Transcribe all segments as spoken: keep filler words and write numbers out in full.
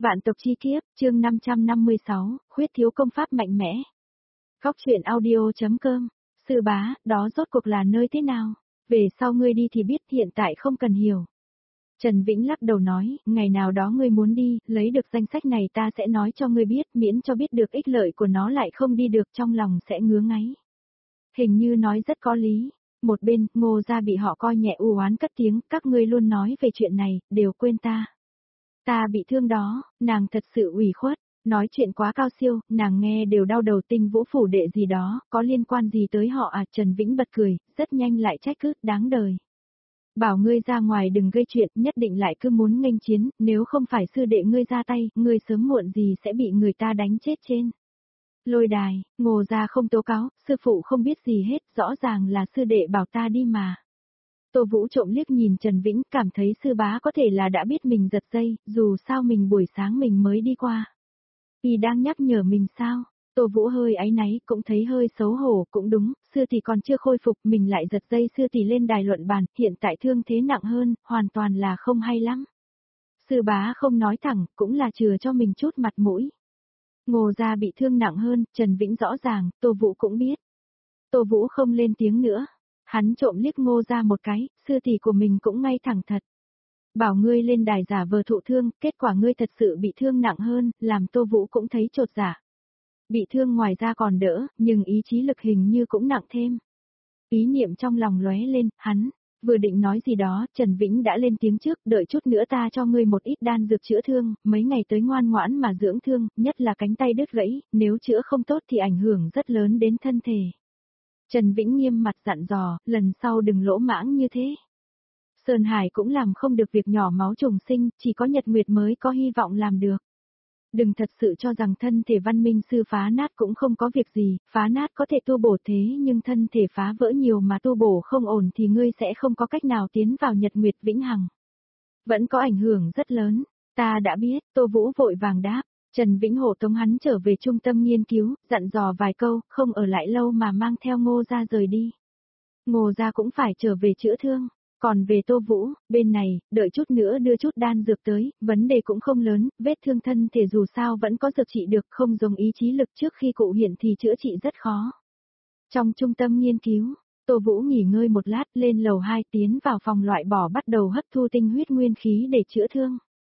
Vạn tộc chi kiếp, chương năm trăm năm mươi sáu, khuyết thiếu công pháp mạnh mẽ. Góc truyện audio.com, sư bá, đó rốt cuộc là nơi thế nào? Về sau ngươi đi thì biết, hiện tại không cần hiểu. Trần Vĩnh lắc đầu nói, ngày nào đó ngươi muốn đi, lấy được danh sách này ta sẽ nói cho ngươi biết, miễn cho biết được ích lợi của nó lại không đi được trong lòng sẽ ngứa ngáy. Hình như nói rất có lý. Một bên, Ngô gia bị họ coi nhẹ u oán cất tiếng, các ngươi luôn nói về chuyện này, đều quên ta. Ta bị thương đó, nàng thật sự ủy khuất, nói chuyện quá cao siêu, nàng nghe đều đau đầu. Tinh Vũ phủ đệ gì đó, có liên quan gì tới họ à? Trần Vĩnh bật cười, rất nhanh lại trách cứ, đáng đời. Bảo ngươi ra ngoài đừng gây chuyện, nhất định lại cứ muốn nghênh chiến, nếu không phải sư đệ ngươi ra tay, ngươi sớm muộn gì sẽ bị người ta đánh chết trên. Lôi đài, Ngô gia không tố cáo, sư phụ không biết gì hết, rõ ràng là sư đệ bảo ta đi mà. Tô Vũ trộm liếc nhìn Trần Vĩnh, cảm thấy sư bá có thể là đã biết mình giật dây, dù sao mình buổi sáng mình mới đi qua. Y đang nhắc nhở mình sao? Tô Vũ hơi áy náy, cũng thấy hơi xấu hổ, cũng đúng, sư tỷ còn chưa khôi phục, mình lại giật dây sư tỷ lên đài luận bàn, hiện tại thương thế nặng hơn, hoàn toàn là không hay lắm. Sư bá không nói thẳng, cũng là chừa cho mình chút mặt mũi. Ngô gia bị thương nặng hơn, Trần Vĩnh rõ ràng, Tô Vũ cũng biết. Tô Vũ không lên tiếng nữa. Hắn trộm liếc Ngô gia một cái, sư tỷ của mình cũng ngay thẳng thật. Bảo ngươi lên đài giả vờ thụ thương, kết quả ngươi thật sự bị thương nặng hơn, làm Tô Vũ cũng thấy chột dạ. Bị thương ngoài ra còn đỡ, nhưng ý chí lực hình như cũng nặng thêm. Ý niệm trong lòng lóe lên, hắn, vừa định nói gì đó, Trần Vĩnh đã lên tiếng trước, đợi chút nữa ta cho ngươi một ít đan dược chữa thương, mấy ngày tới ngoan ngoãn mà dưỡng thương, nhất là cánh tay đứt gãy, nếu chữa không tốt thì ảnh hưởng rất lớn đến thân thể. Trần Vĩnh nghiêm mặt dặn dò, lần sau đừng lỗ mãng như thế. Sơn Hải cũng làm không được việc nhỏ máu trùng sinh, chỉ có Nhật Nguyệt mới có hy vọng làm được. Đừng thật sự cho rằng thân thể văn minh sư phá nát cũng không có việc gì, phá nát có thể tu bổ thế nhưng thân thể phá vỡ nhiều mà tu bổ không ổn thì ngươi sẽ không có cách nào tiến vào Nhật Nguyệt vĩnh hằng. Vẫn có ảnh hưởng rất lớn, ta đã biết, Tô Vũ vội vàng đáp. Trần Vĩnh hộ tống hắn trở về trung tâm nghiên cứu, dặn dò vài câu, không ở lại lâu mà mang theo Ngô gia rời đi. Ngô gia cũng phải trở về chữa thương, còn về Tô Vũ, bên này, đợi chút nữa đưa chút đan dược tới, vấn đề cũng không lớn, vết thương thân thể dù sao vẫn có dược trị được, không dùng ý chí lực trước khi cụ hiện thì chữa trị rất khó. Trong trung tâm nghiên cứu, Tô Vũ nghỉ ngơi một lát, lên lầu hai tiến vào phòng loại bỏ bắt đầu hấp thu tinh huyết nguyên khí để chữa thương.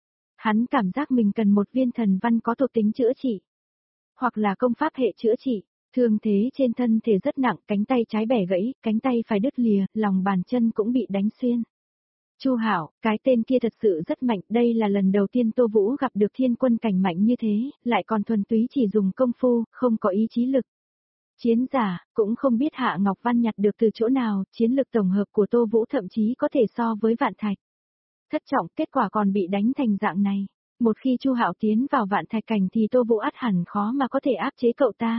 Hắn cảm giác mình cần một viên thần văn có thuộc tính chữa trị, hoặc là công pháp hệ chữa trị. Thương thế trên thân thể rất nặng, cánh tay trái bẻ gãy, cánh tay phải đứt lìa, lòng bàn chân cũng bị đánh xuyên. Chu Hạo, cái tên kia thật sự rất mạnh, đây là lần đầu tiên Tô Vũ gặp được thiên quân cảnh mạnh như thế, lại còn thuần túy chỉ dùng công phu, không có ý chí lực. Chiến giả, cũng không biết Hạ Ngọc Văn nhặt được từ chỗ nào, chiến lực tổng hợp của Tô Vũ thậm chí có thể so với Vạn Thạch. Thất trọng, kết quả còn bị đánh thành dạng này. Một khi Chu Hạo tiến vào Vạn Thạch cảnh thì Tô Vũ ắt hẳn khó mà có thể áp chế cậu ta.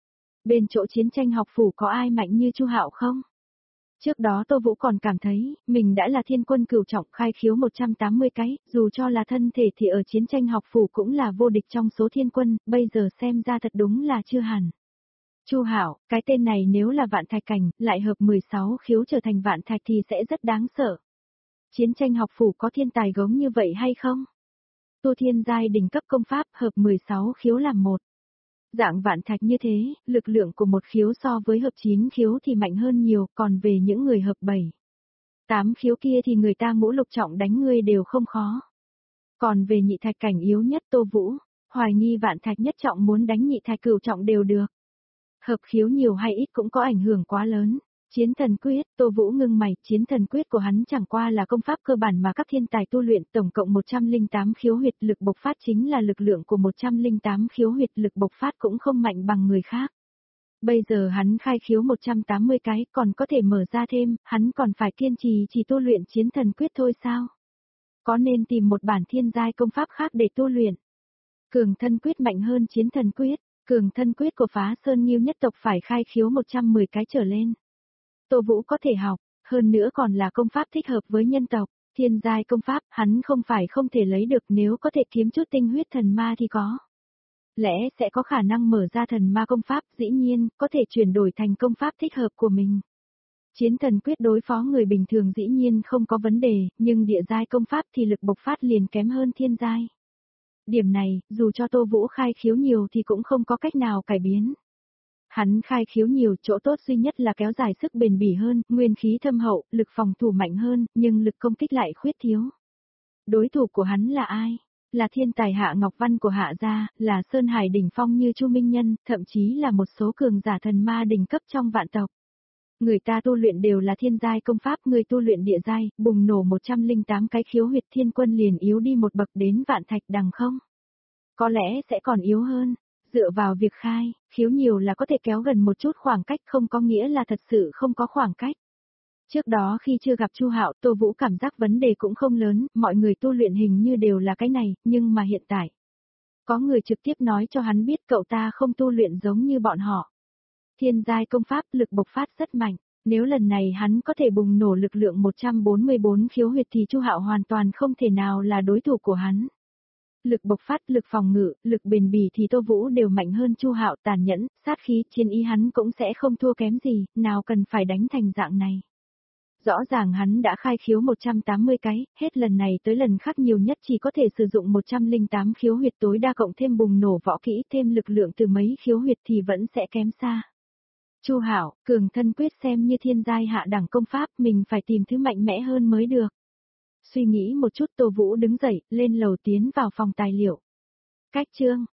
Bên chỗ chiến tranh học phủ có ai mạnh như Chu Hạo không? Trước đó Tô Vũ còn cảm thấy, mình đã là thiên quân cửu trọng khai khiếu một trăm tám mươi cái, dù cho là thân thể thì ở chiến tranh học phủ cũng là vô địch trong số thiên quân, bây giờ xem ra thật đúng là chưa hẳn. Chu Hạo, cái tên này nếu là Vạn Thạch cảnh, lại hợp mười sáu khiếu trở thành Vạn Thạch thì sẽ rất đáng sợ. Chiến tranh học phủ có thiên tài gống như vậy hay không? Tu thiên giai đỉnh cấp công pháp hợp mười sáu khiếu làm một. Dạng Vạn Thạch như thế, lực lượng của một khiếu so với hợp chín khiếu thì mạnh hơn nhiều, còn về những người hợp bảy, tám khiếu kia thì người ta ngũ lục trọng đánh ngươi đều không khó. Còn về nhị thạch cảnh yếu nhất Tô Vũ, hoài nghi Vạn Thạch nhất trọng muốn đánh nhị thạch cửu trọng đều được. Hợp khiếu nhiều hay ít cũng có ảnh hưởng quá lớn. Chiến thần quyết, Tô Vũ ngưng mày, chiến thần quyết của hắn chẳng qua là công pháp cơ bản mà các thiên tài tu luyện, tổng cộng một trăm lẻ tám khiếu huyệt, lực bộc phát chính là lực lượng của một trăm lẻ tám khiếu huyệt, lực bộc phát cũng không mạnh bằng người khác. Bây giờ hắn khai khiếu một trăm tám mươi cái, còn có thể mở ra thêm, hắn còn phải kiên trì chỉ tu luyện chiến thần quyết thôi sao? Có nên tìm một bản thiên giai công pháp khác để tu luyện? Cường thân quyết mạnh hơn chiến thần quyết, cường thân quyết của Phá Sơn Nghiêu nhất tộc phải khai khiếu một trăm mười cái trở lên. Tô Vũ có thể học, hơn nữa còn là công pháp thích hợp với nhân tộc, thiên giai công pháp, hắn không phải không thể lấy được, nếu có thể kiếm chút tinh huyết thần ma thì có. Lẽ sẽ có khả năng mở ra thần ma công pháp, dĩ nhiên, có thể chuyển đổi thành công pháp thích hợp của mình. Chiến thần quyết đối phó người bình thường dĩ nhiên không có vấn đề, nhưng địa giai công pháp thì lực bộc phát liền kém hơn thiên giai. Điểm này, dù cho Tô Vũ khai khiếu nhiều thì cũng không có cách nào cải biến. Hắn khai khiếu nhiều, chỗ tốt duy nhất là kéo dài sức bền bỉ hơn, nguyên khí thâm hậu, lực phòng thủ mạnh hơn, nhưng lực công kích lại khuyết thiếu. Đối thủ của hắn là ai? Là thiên tài Hạ Ngọc Văn của Hạ gia, là Sơn Hải đỉnh phong như Chu Minh Nhân, thậm chí là một số cường giả thần ma đỉnh cấp trong vạn tộc. Người ta tu luyện đều là thiên giai công pháp, người tu luyện địa giai, bùng nổ một trăm lẻ tám cái khiếu huyệt thiên quân liền yếu đi một bậc đến vạn thạch đằng không? Có lẽ sẽ còn yếu hơn. Dựa vào việc khai, khiếu nhiều là có thể kéo gần một chút khoảng cách, không có nghĩa là thật sự không có khoảng cách. Trước đó khi chưa gặp Chu Hạo, Tô Vũ cảm giác vấn đề cũng không lớn, mọi người tu luyện hình như đều là cái này, nhưng mà hiện tại. Có người trực tiếp nói cho hắn biết cậu ta không tu luyện giống như bọn họ. Thiên giai công pháp lực bộc phát rất mạnh, nếu lần này hắn có thể bùng nổ lực lượng một trăm bốn mươi bốn khiếu huyệt thì Chu Hạo hoàn toàn không thể nào là đối thủ của hắn. Lực bộc phát, lực phòng ngự, lực bền bỉ thì Tô Vũ đều mạnh hơn Chu Hạo, tàn nhẫn, sát khí, chiến ý hắn cũng sẽ không thua kém gì, nào cần phải đánh thành dạng này. Rõ ràng hắn đã khai khiếu một trăm tám mươi cái, hết lần này tới lần khác nhiều nhất chỉ có thể sử dụng một trăm lẻ tám khiếu huyệt tối đa cộng thêm bùng nổ võ kỹ, thêm lực lượng từ mấy khiếu huyệt thì vẫn sẽ kém xa. Chu Hạo, cường thân quyết xem như thiên giai hạ đẳng công pháp, mình phải tìm thứ mạnh mẽ hơn mới được. Suy nghĩ một chút, Tô Vũ đứng dậy, lên lầu tiến vào phòng tài liệu. Cách chương